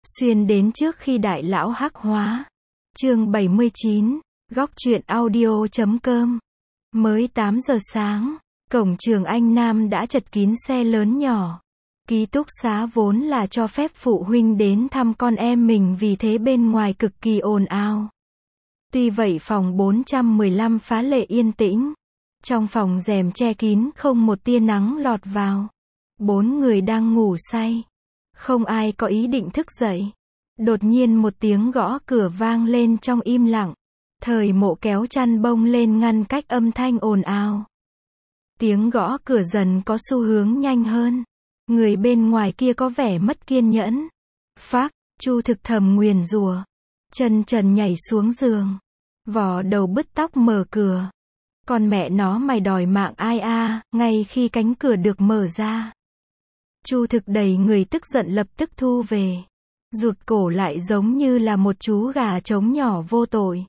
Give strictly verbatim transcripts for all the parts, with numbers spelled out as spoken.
Xuyên đến trước khi đại lão hắc hóa. Chương bảy mươi chín, góc truyện audio chấm com. Mới tám giờ sáng, cổng trường Anh Nam đã chật kín xe lớn nhỏ. Ký túc xá vốn là cho phép phụ huynh đến thăm con em mình, vì thế bên ngoài cực kỳ ồn ào. Tuy vậy phòng bốn trăm mười lăm phá lệ yên tĩnh. Trong phòng rèm che kín, không một tia nắng lọt vào. Bốn người đang ngủ say. Không ai có ý định thức dậy. Đột nhiên một tiếng gõ cửa vang lên trong im lặng. Thời Mộ kéo chăn bông lên ngăn cách âm thanh ồn ào. Tiếng gõ cửa dần có xu hướng nhanh hơn. Người bên ngoài kia có vẻ mất kiên nhẫn. Phác, Chu Thực thầm nguyền rủa. Chân trần nhảy xuống giường. Vò đầu bứt tóc mở cửa. Con mẹ nó mày đòi mạng ai a? Ngay khi cánh cửa được mở ra, Chu Thực đầy người tức giận lập tức thu về. Rụt cổ lại giống như là một chú gà trống nhỏ vô tội.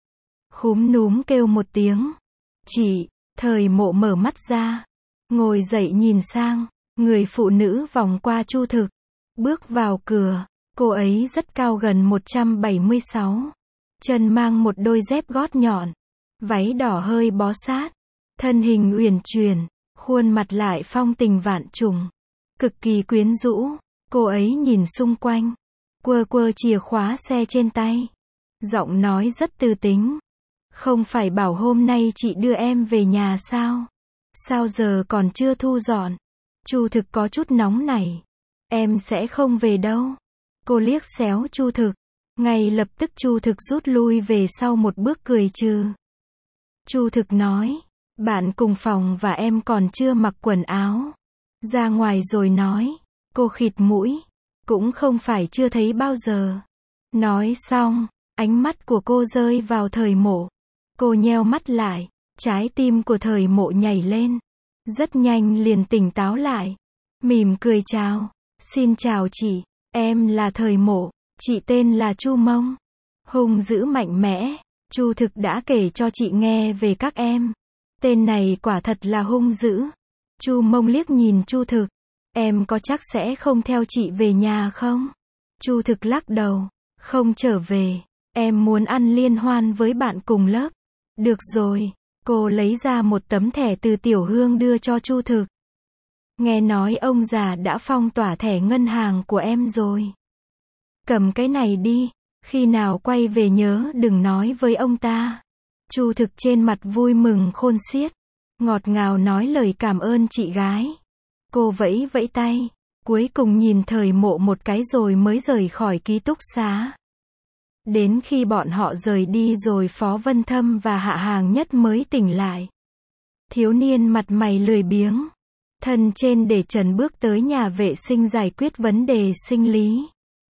Khúm núm kêu một tiếng. Chị, Thời Mộ mở mắt ra. Ngồi dậy nhìn sang. Người phụ nữ vòng qua Chu Thực. Bước vào cửa. Cô ấy rất cao, gần một trăm bảy mươi sáu. Chân mang một đôi dép gót nhọn. Váy đỏ hơi bó sát. Thân hình uyển chuyển. Khuôn mặt lại phong tình vạn trùng. Cực kỳ quyến rũ. Cô ấy nhìn xung quanh. Quơ quơ chìa khóa xe trên tay. Giọng nói rất tư tính. Không phải bảo hôm nay chị đưa em về nhà sao? Sao giờ còn chưa thu dọn? Chu Thực có chút nóng nảy. Em sẽ không về đâu. Cô liếc xéo Chu Thực. Ngay lập tức Chu Thực rút lui về sau một bước cười trừ. Chu Thực nói. Bạn cùng phòng và em còn chưa mặc quần áo. Ra ngoài rồi nói. Cô khịt mũi. Cũng không phải chưa thấy bao giờ. Nói xong, ánh mắt của cô rơi vào Thời Mộ. Cô nheo mắt lại. Trái tim của Thời Mộ nhảy lên. Rất nhanh liền tỉnh táo lại. Mỉm cười chào. Xin chào chị. Em là Thời Mộ. Chị tên là Chu Mông. Hung dữ mạnh mẽ. Chu Thực đã kể cho chị nghe về các em. Tên này quả thật là hung dữ. Chu Mông liếc nhìn Chu Thực. Em có chắc sẽ không theo chị về nhà không? Chu Thực lắc đầu. Không trở về. Em muốn ăn liên hoan với bạn cùng lớp. Được rồi. Cô lấy ra một tấm thẻ từ Tiểu Hương đưa cho Chu Thực. Nghe nói ông già đã phong tỏa thẻ ngân hàng của em rồi. Cầm cái này đi. Khi nào quay về nhớ đừng nói với ông ta. Chu Thực trên mặt vui mừng khôn xiết. Ngọt ngào nói lời cảm ơn chị gái. Cô vẫy vẫy tay. Cuối cùng nhìn Thời Mộ một cái rồi mới rời khỏi ký túc xá. Đến khi bọn họ rời đi rồi Phó Vân Thâm và Hạ Hàng Nhất mới tỉnh lại. Thiếu niên mặt mày lười biếng. Thân trên để trần bước tới nhà vệ sinh giải quyết vấn đề sinh lý.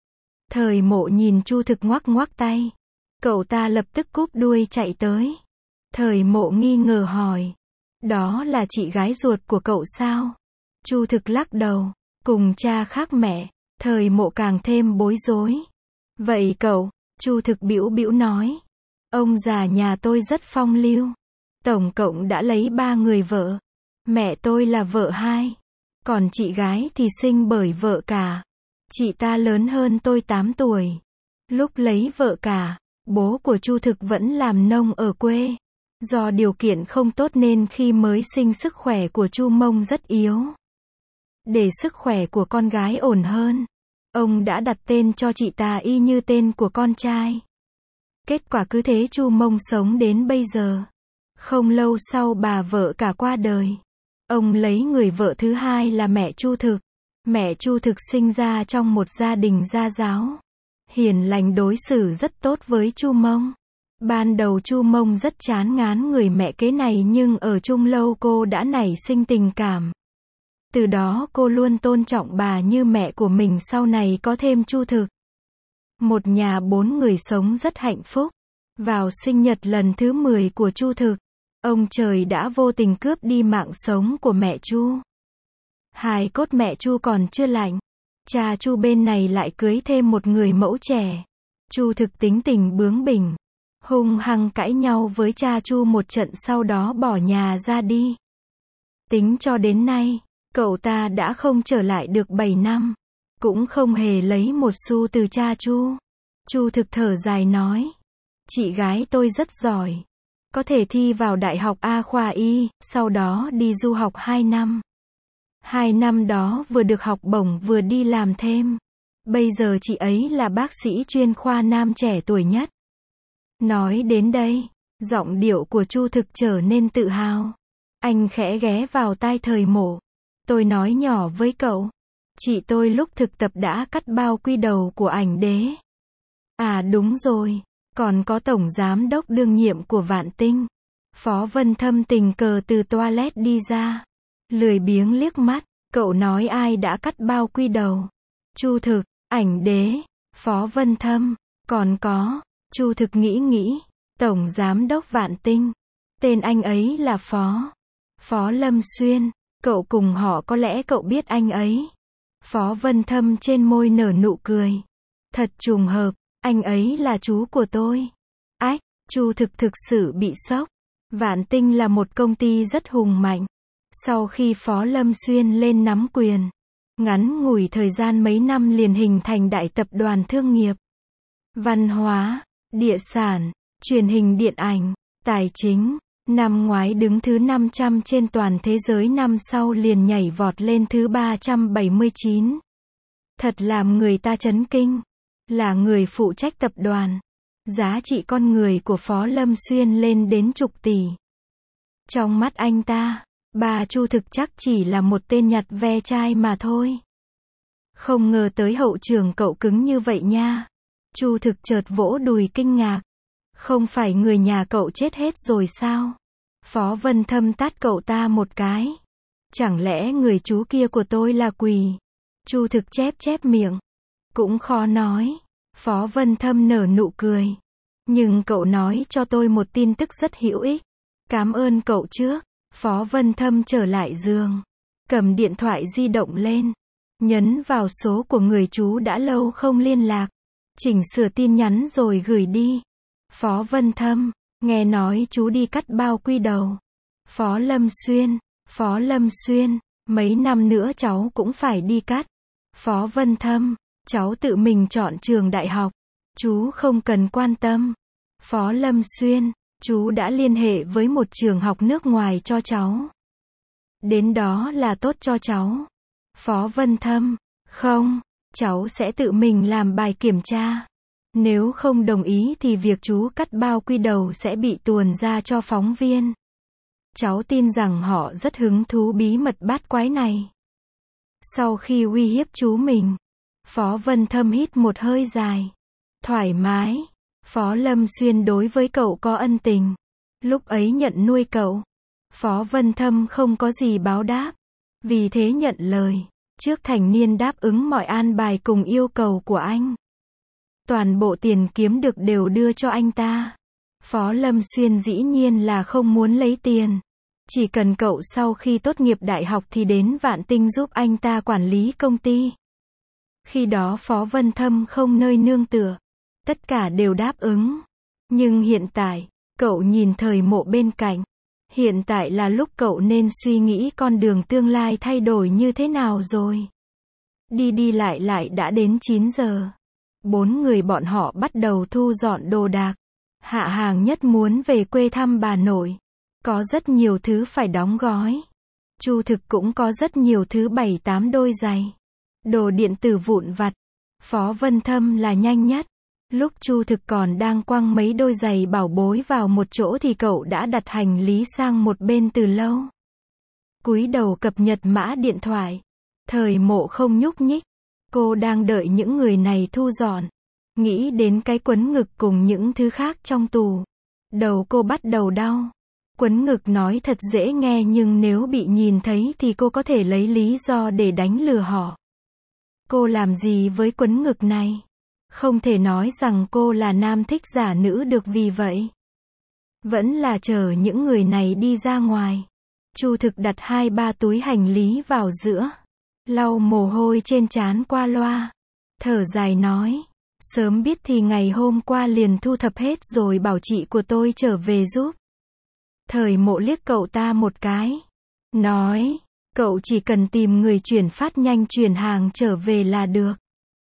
Thời Mộ nhìn Chu Thực ngoắc ngoắc tay. Cậu ta lập tức cúp đuôi chạy tới. Thời Mộ nghi ngờ hỏi. Đó là chị gái ruột của cậu sao? Chu Thực lắc đầu. Cùng cha khác mẹ. Thời Mộ càng thêm bối rối. Vậy cậu? Chu Thực bĩu bĩu nói. Ông già nhà tôi rất phong lưu. Tổng cộng đã lấy ba người vợ. Mẹ tôi là vợ hai. Còn chị gái thì sinh bởi vợ cả. Chị ta lớn hơn tôi tám tuổi. Lúc lấy vợ cả, bố của Chu Thực vẫn làm nông ở quê. Do điều kiện không tốt nên khi mới sinh sức khỏe của Chu Mông rất yếu. Để sức khỏe của con gái ổn hơn, ông đã đặt tên cho chị ta y như tên của con trai. Kết quả cứ thế Chu Mông sống đến bây giờ. Không lâu sau bà vợ cả qua đời. Ông lấy người vợ thứ hai là mẹ Chu Thực. Mẹ Chu Thực sinh ra trong một gia đình gia giáo. Hiền lành, đối xử rất tốt với Chu Mông. Ban đầu Chu Mông rất chán ngán người mẹ kế này, nhưng ở chung lâu cô đã nảy sinh tình cảm. Từ đó cô luôn tôn trọng bà như mẹ của mình. Sau này có thêm Chu Thực. Một nhà bốn người sống rất hạnh phúc. Vào sinh nhật lần thứ mười của Chu Thực, ông trời đã vô tình cướp đi mạng sống của mẹ Chu. Hài cốt mẹ Chu còn chưa lạnh. Cha Chu bên này lại cưới thêm một người mẫu trẻ. Chu Thực tính tình bướng bỉnh. Hung hăng cãi nhau với cha Chu một trận, sau đó bỏ nhà ra đi. Tính cho đến nay, cậu ta đã không trở lại được bảy năm. cũng không hề lấy một xu từ cha Chu. Chu Thực thở dài nói, chị gái tôi rất giỏi, có thể thi vào Đại học A khoa Y, sau đó đi du học hai năm. Hai năm đó vừa được học bổng vừa đi làm thêm. Bây giờ chị ấy là bác sĩ chuyên khoa nam trẻ tuổi nhất. Nói đến đây, giọng điệu của Chu Thực trở nên tự hào. Anh khẽ ghé vào tai Thời Mộ. Tôi nói nhỏ với cậu, chị tôi lúc thực tập đã cắt bao quy đầu của ảnh đế. À đúng rồi, còn có tổng giám đốc đương nhiệm của Vạn Tinh. Phó Vân Thâm tình cờ từ toilet đi ra, lười biếng liếc mắt, cậu nói ai đã cắt bao quy đầu? Chu Thực, ảnh đế, Phó Vân Thâm, còn có, Chu Thực nghĩ nghĩ, tổng giám đốc Vạn Tinh. Tên anh ấy là Phó. Phó Lâm Xuyên, cậu cùng họ có lẽ cậu biết anh ấy. Phó Vân Thâm trên môi nở nụ cười. Thật trùng hợp, anh ấy là chú của tôi. Ách, Chu Thực thực sự bị sốc. Vạn Tinh là một công ty rất hùng mạnh. Sau khi Phó Lâm Xuyên lên nắm quyền, ngắn ngủi thời gian mấy năm liền hình thành đại tập đoàn thương nghiệp. Văn hóa, địa sản, truyền hình điện ảnh, tài chính. Năm ngoái đứng thứ năm trăm trên toàn thế giới, năm sau liền nhảy vọt lên thứ ba trăm bảy mươi chín. Thật làm người ta chấn kinh. Là người phụ trách tập đoàn. Giá trị con người của Phó Lâm Xuyên lên đến chục tỷ. Trong mắt anh ta, bà Chu Thực chắc chỉ là một tên nhặt ve chai mà thôi. Không ngờ tới hậu trường cậu cứng như vậy nha. Chu Thực chợt vỗ đùi kinh ngạc. Không phải người nhà cậu chết hết rồi sao? Phó Vân Thâm tát cậu ta một cái. Chẳng lẽ người chú kia của tôi là quỷ? Chu Thực chép chép miệng. Cũng khó nói. Phó Vân Thâm nở nụ cười. Nhưng cậu nói cho tôi một tin tức rất hữu ích. Cảm ơn cậu trước. Phó Vân Thâm trở lại giường. Cầm điện thoại di động lên. Nhấn vào số của người chú đã lâu không liên lạc. Chỉnh sửa tin nhắn rồi gửi đi. Phó Vân Thâm, nghe nói chú đi cắt bao quy đầu. Phó Lâm Xuyên, Phó Lâm Xuyên, mấy năm nữa cháu cũng phải đi cắt. Phó Vân Thâm, cháu tự mình chọn trường đại học. Chú không cần quan tâm. Phó Lâm Xuyên, chú đã liên hệ với một trường học nước ngoài cho cháu. Đến đó là tốt cho cháu. Phó Vân Thâm, không, cháu sẽ tự mình làm bài kiểm tra. Nếu không đồng ý thì việc chú cắt bao quy đầu sẽ bị tuồn ra cho phóng viên. Cháu tin rằng họ rất hứng thú bí mật bát quái này. Sau khi uy hiếp chú mình, Phó Vân Thâm hít một hơi dài. Thoải mái. Phó Lâm Xuyên đối với cậu có ân tình. Lúc ấy nhận nuôi cậu. Phó Vân Thâm không có gì báo đáp. Vì thế nhận lời. Trước thành niên đáp ứng mọi an bài cùng yêu cầu của anh. Toàn bộ tiền kiếm được đều đưa cho anh ta. Phó Lâm Xuyên dĩ nhiên là không muốn lấy tiền. Chỉ cần cậu sau khi tốt nghiệp đại học thì đến Vạn Tinh giúp anh ta quản lý công ty. Khi đó Phó Vân Thâm không nơi nương tựa. Tất cả đều đáp ứng. Nhưng hiện tại, cậu nhìn Thời Mộ bên cạnh. Hiện tại là lúc cậu nên suy nghĩ con đường tương lai thay đổi như thế nào rồi. Đi đi lại lại đã đến chín giờ. Bốn người bọn họ bắt đầu thu dọn đồ đạc. Hạ Hàng Nhất muốn về quê thăm bà nội. Có rất nhiều thứ phải đóng gói. Chu Thực cũng có rất nhiều thứ, bảy tám đôi giày. Đồ điện tử vụn vặt. Phó Vân Thâm là nhanh nhất. Lúc Chu Thực còn đang quăng mấy đôi giày bảo bối vào một chỗ thì cậu đã đặt hành lý sang một bên từ lâu. Cúi đầu cập nhật mã điện thoại. Thời Mộ không nhúc nhích. Cô đang đợi những người này thu dọn. Nghĩ đến cái quấn ngực cùng những thứ khác trong tủ. Đầu cô bắt đầu đau. Quấn ngực nói thật dễ nghe nhưng nếu bị nhìn thấy thì cô có thể lấy lý do để đánh lừa họ. Cô làm gì với quấn ngực này? Không thể nói rằng cô là nam thích giả nữ được vì vậy. Vẫn là chờ những người này đi ra ngoài. Chu Thực đặt hai ba túi hành lý vào giữa. Lau mồ hôi trên trán qua loa. Thở dài nói. Sớm biết thì ngày hôm qua liền thu thập hết rồi bảo chị của tôi trở về giúp. Thời Mộ liếc cậu ta một cái. Nói. Cậu chỉ cần tìm người chuyển phát nhanh chuyển hàng trở về là được.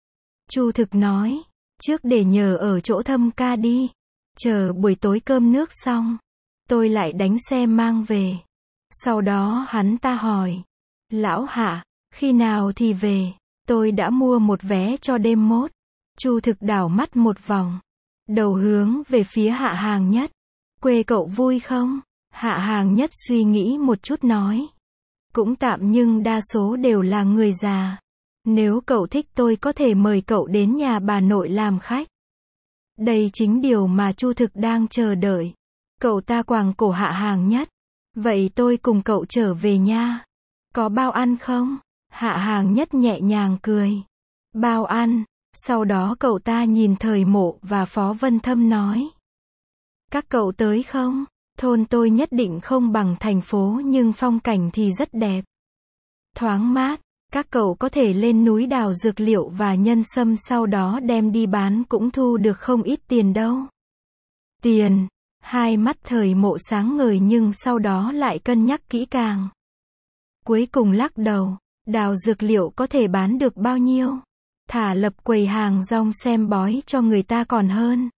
Chu Thực nói, trước để nhờ ở chỗ Thâm ca đi. Chờ buổi tối cơm nước xong, tôi lại đánh xe mang về. Sau đó hắn ta hỏi, lão Hạ, khi nào thì về? Tôi đã mua một vé cho đêm mốt. Chu Thực đảo mắt một vòng, đầu hướng về phía Hạ Hàng Nhất. Quê cậu vui không? Hạ Hàng Nhất suy nghĩ một chút nói, cũng tạm nhưng đa số đều là người già. Nếu cậu thích tôi có thể mời cậu đến nhà bà nội làm khách. Đây chính điều mà Chu Thực đang chờ đợi. Cậu ta quàng cổ Hạ Hàng Nhất. Vậy tôi cùng cậu trở về nha. Có bao ăn không? Hạ Hàng Nhất nhẹ nhàng cười. Bao ăn. Sau đó cậu ta nhìn Thời Mộ và Phó Vân Thâm nói. Các cậu tới không? Thôn tôi nhất định không bằng thành phố nhưng phong cảnh thì rất đẹp. Thoáng mát. Các cậu có thể lên núi đào dược liệu và nhân sâm sau đó đem đi bán cũng thu được không ít tiền đâu. Tiền. Hai mắt Thời Mộ sáng ngời nhưng sau đó lại cân nhắc kỹ càng. Cuối cùng lắc đầu, đào dược liệu có thể bán được bao nhiêu? Thả lập quầy hàng rong xem bói cho người ta còn hơn.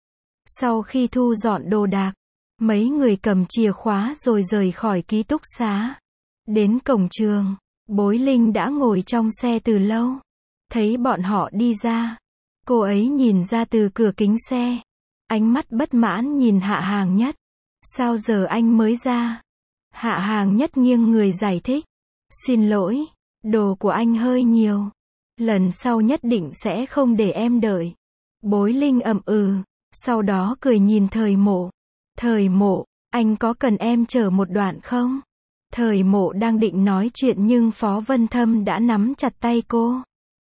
Sau khi thu dọn đồ đạc, mấy người cầm chìa khóa rồi rời khỏi ký túc xá. Đến cổng trường, Bối Linh đã ngồi trong xe từ lâu. Thấy bọn họ đi ra, cô ấy nhìn ra từ cửa kính xe. Ánh mắt bất mãn nhìn Hạ Hàng Nhất. Sao giờ anh mới ra? Hạ Hàng Nhất nghiêng người giải thích. Xin lỗi, đồ của anh hơi nhiều. Lần sau nhất định sẽ không để em đợi. Bối Linh ậm ừ, sau đó cười nhìn Thời Mộ. Thời Mộ, anh có cần em chở một đoạn không? Thời Mộ đang định nói chuyện nhưng Phó Vân Thâm đã nắm chặt tay cô.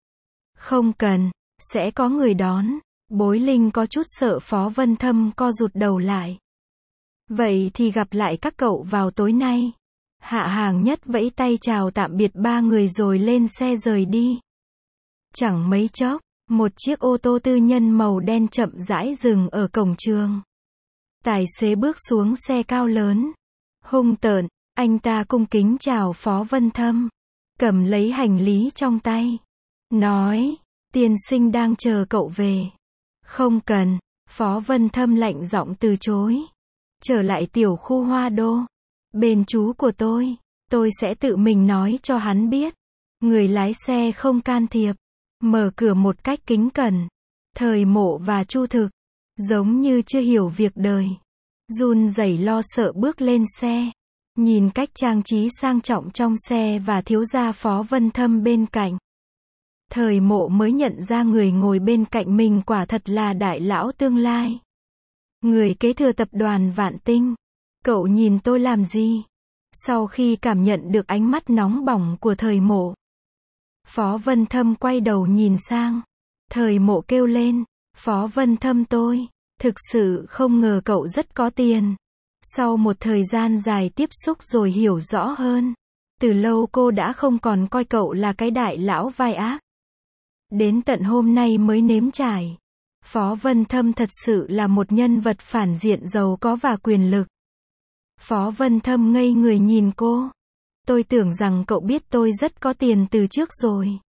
Không cần, sẽ có người đón. Bối Linh có chút sợ Phó Vân Thâm co rụt đầu lại. Vậy thì gặp lại các cậu vào tối nay. Hạ Hàng Nhất vẫy tay chào tạm biệt ba người rồi lên xe rời đi. Chẳng mấy chốc, một chiếc ô tô tư nhân màu đen chậm rãi dừng ở cổng trường. Tài xế bước xuống xe cao lớn. Hung tợn, anh ta cung kính chào Phó Vân Thâm. Cầm lấy hành lý trong tay. Nói, tiên sinh đang chờ cậu về. Không cần, Phó Vân Thâm lạnh giọng từ chối. Trở lại tiểu khu Hoa Đô. Bên chú của tôi, tôi sẽ tự mình nói cho hắn biết. Người lái xe không can thiệp. Mở cửa một cách kính cẩn. Thời Mộ và Chu Thực, giống như chưa hiểu việc đời. Run rẩy lo sợ bước lên xe. Nhìn cách trang trí sang trọng trong xe và thiếu gia Phó Vân Thâm bên cạnh. Thời Mộ mới nhận ra người ngồi bên cạnh mình quả thật là đại lão tương lai. Người kế thừa tập đoàn Vạn Tinh. Cậu nhìn tôi làm gì? Sau khi cảm nhận được ánh mắt nóng bỏng của Thời Mộ, Phó Vân Thâm quay đầu nhìn sang. Thời Mộ kêu lên, Phó Vân Thâm tôi, thực sự không ngờ cậu rất có tiền. Sau một thời gian dài tiếp xúc rồi hiểu rõ hơn. Từ lâu cô đã không còn coi cậu là cái đại lão vai ác. Đến tận hôm nay mới nếm trải. Phó Vân Thâm thật sự là một nhân vật phản diện giàu có và quyền lực. Phó Vân Thâm ngây người nhìn cô. Tôi tưởng rằng cậu biết tôi rất có tiền từ trước rồi.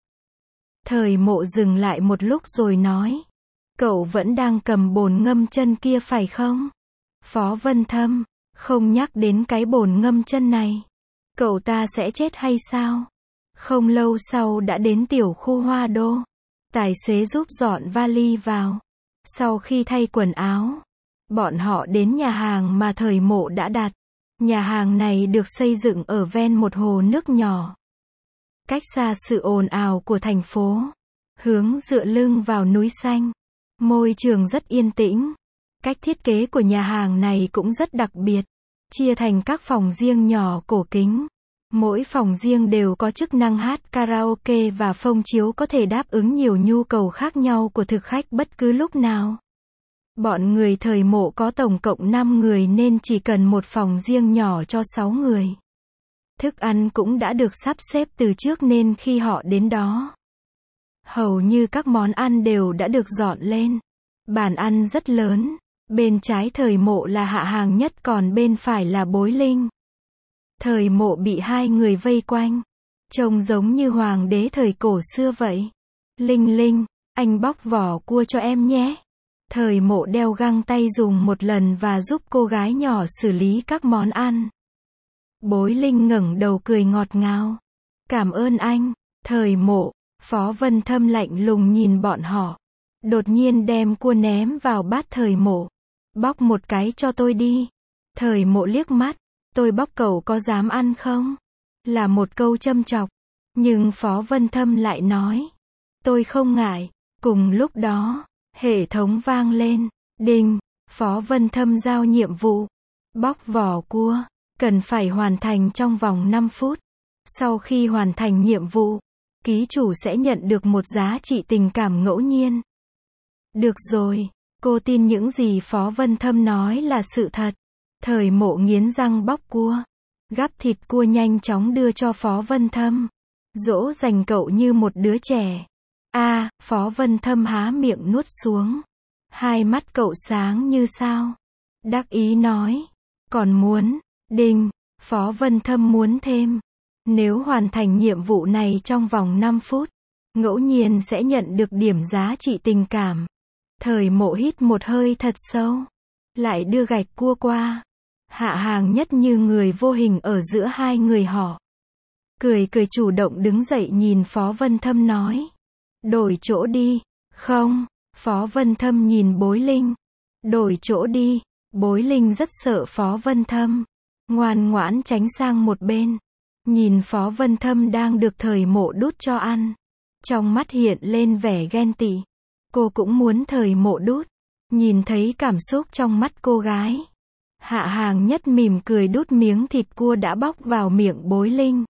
Thời Mộ dừng lại một lúc rồi nói. Cậu vẫn đang cầm bồn ngâm chân kia phải không? Phó Vân Thâm, không nhắc đến cái bồn ngâm chân này. Cậu ta sẽ chết hay sao? Không lâu sau đã đến tiểu khu Hoa Đô. Tài xế giúp dọn vali vào. Sau khi thay quần áo, bọn họ đến nhà hàng mà Thời Mộ đã đặt. Nhà hàng này được xây dựng ở ven một hồ nước nhỏ. Cách xa sự ồn ào của thành phố. Hướng dựa lưng vào núi xanh. Môi trường rất yên tĩnh. Cách thiết kế của nhà hàng này cũng rất đặc biệt. Chia thành các phòng riêng nhỏ cổ kính. Mỗi phòng riêng đều có chức năng hát karaoke và phông chiếu có thể đáp ứng nhiều nhu cầu khác nhau của thực khách bất cứ lúc nào. Bọn người Thời Mộ có tổng cộng năm người nên chỉ cần một phòng riêng nhỏ cho sáu người. Thức ăn cũng đã được sắp xếp từ trước nên khi họ đến đó, hầu như các món ăn đều đã được dọn lên. Bàn ăn rất lớn. Bên trái Thời Mộ là Hạ Hàng Nhất còn bên phải là Bối Linh. Thời Mộ bị hai người vây quanh. Trông giống như hoàng đế thời cổ xưa vậy. Linh Linh, anh bóc vỏ cua cho em nhé. Thời Mộ đeo găng tay dùng một lần và giúp cô gái nhỏ xử lý các món ăn. Bối Linh ngẩng đầu cười ngọt ngào. Cảm ơn anh. Thời Mộ, Phó Vân Thâm lạnh lùng nhìn bọn họ. Đột nhiên đem cua ném vào bát Thời Mộ. Bóc một cái cho tôi đi. Thời Mộ liếc mắt. Tôi bóc cậu có dám ăn không? Là một câu châm chọc. Nhưng Phó Vân Thâm lại nói. Tôi không ngại. Cùng lúc đó, hệ thống vang lên. Đinh, Phó Vân Thâm giao nhiệm vụ. Bóc vỏ cua. Cần phải hoàn thành trong vòng năm phút. Sau khi hoàn thành nhiệm vụ, ký chủ sẽ nhận được một giá trị tình cảm ngẫu nhiên. Được rồi, cô tin những gì Phó Vân Thâm nói là sự thật. Thời Mộ nghiến răng bóc cua. Gắp thịt cua nhanh chóng đưa cho Phó Vân Thâm. Dỗ dành cậu như một đứa trẻ. A, à, Phó Vân Thâm há miệng nuốt xuống. Hai mắt cậu sáng như sao. Đắc ý nói. Còn muốn. Đinh, Phó Vân Thâm muốn thêm. Nếu hoàn thành nhiệm vụ này trong vòng năm phút, ngẫu nhiên sẽ nhận được điểm giá trị tình cảm. Thời Mộ hít một hơi thật sâu. Lại đưa gạch cua qua. Hạ Hàng Nhất như người vô hình ở giữa hai người họ. Cười cười chủ động đứng dậy nhìn Phó Vân Thâm nói. Đổi chỗ đi. Không. Phó Vân Thâm nhìn Bối Linh. Đổi chỗ đi. Bối Linh rất sợ Phó Vân Thâm. Ngoan ngoãn tránh sang một bên. Nhìn Phó Vân Thâm đang được Thời Mộ đút cho ăn. Trong mắt hiện lên vẻ ghen tị. Cô cũng muốn Thời Mộ đút. Nhìn thấy cảm xúc trong mắt cô gái. Hạ Hàng Nhất mỉm cười đút miếng thịt cua đã bóc vào miệng Bối Linh.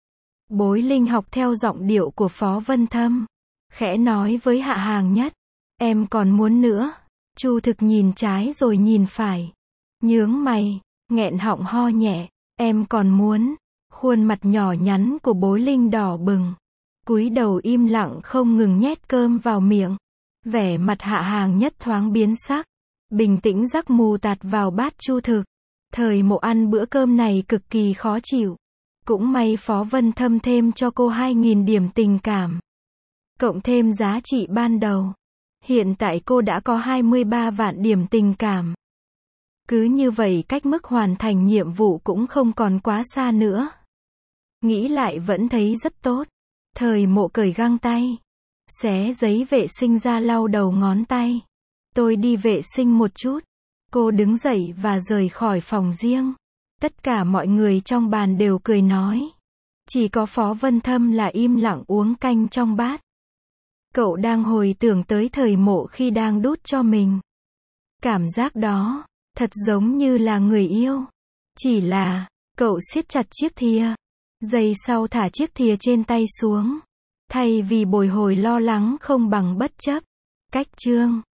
Bối Linh học theo giọng điệu của Phó Vân Thâm. Khẽ nói với Hạ Hàng Nhất. Em còn muốn nữa. Chu Thực nhìn trái rồi nhìn phải. Nhướng mày. Nghẹn họng ho nhẹ. Em còn muốn. Khuôn mặt nhỏ nhắn của Bối Linh đỏ bừng. Cúi đầu im lặng không ngừng nhét cơm vào miệng. Vẻ mặt Hạ Hàng Nhất thoáng biến sắc. Bình tĩnh rắc mù tạt vào bát Chu Thực. Thời Mộ ăn bữa cơm này cực kỳ khó chịu. Cũng may Phó Vân Thâm thêm cho cô hai nghìn điểm tình cảm. Cộng thêm giá trị ban đầu. Hiện tại cô đã có hai mươi ba vạn điểm tình cảm. Cứ như vậy cách mức hoàn thành nhiệm vụ cũng không còn quá xa nữa. Nghĩ lại vẫn thấy rất tốt. Thời Mộ cởi găng tay. Xé giấy vệ sinh ra lau đầu ngón tay. Tôi đi vệ sinh một chút. Cô đứng dậy và rời khỏi phòng riêng. Tất cả mọi người trong bàn đều cười nói. Chỉ có Phó Vân Thâm là im lặng uống canh trong bát. Cậu đang hồi tưởng tới Thời Mộ khi đang đút cho mình. Cảm giác đó, thật giống như là người yêu. Chỉ là, cậu siết chặt chiếc thìa. Giây sau thả chiếc thìa trên tay xuống. Thay vì bồi hồi lo lắng không bằng bất chấp. Cách chương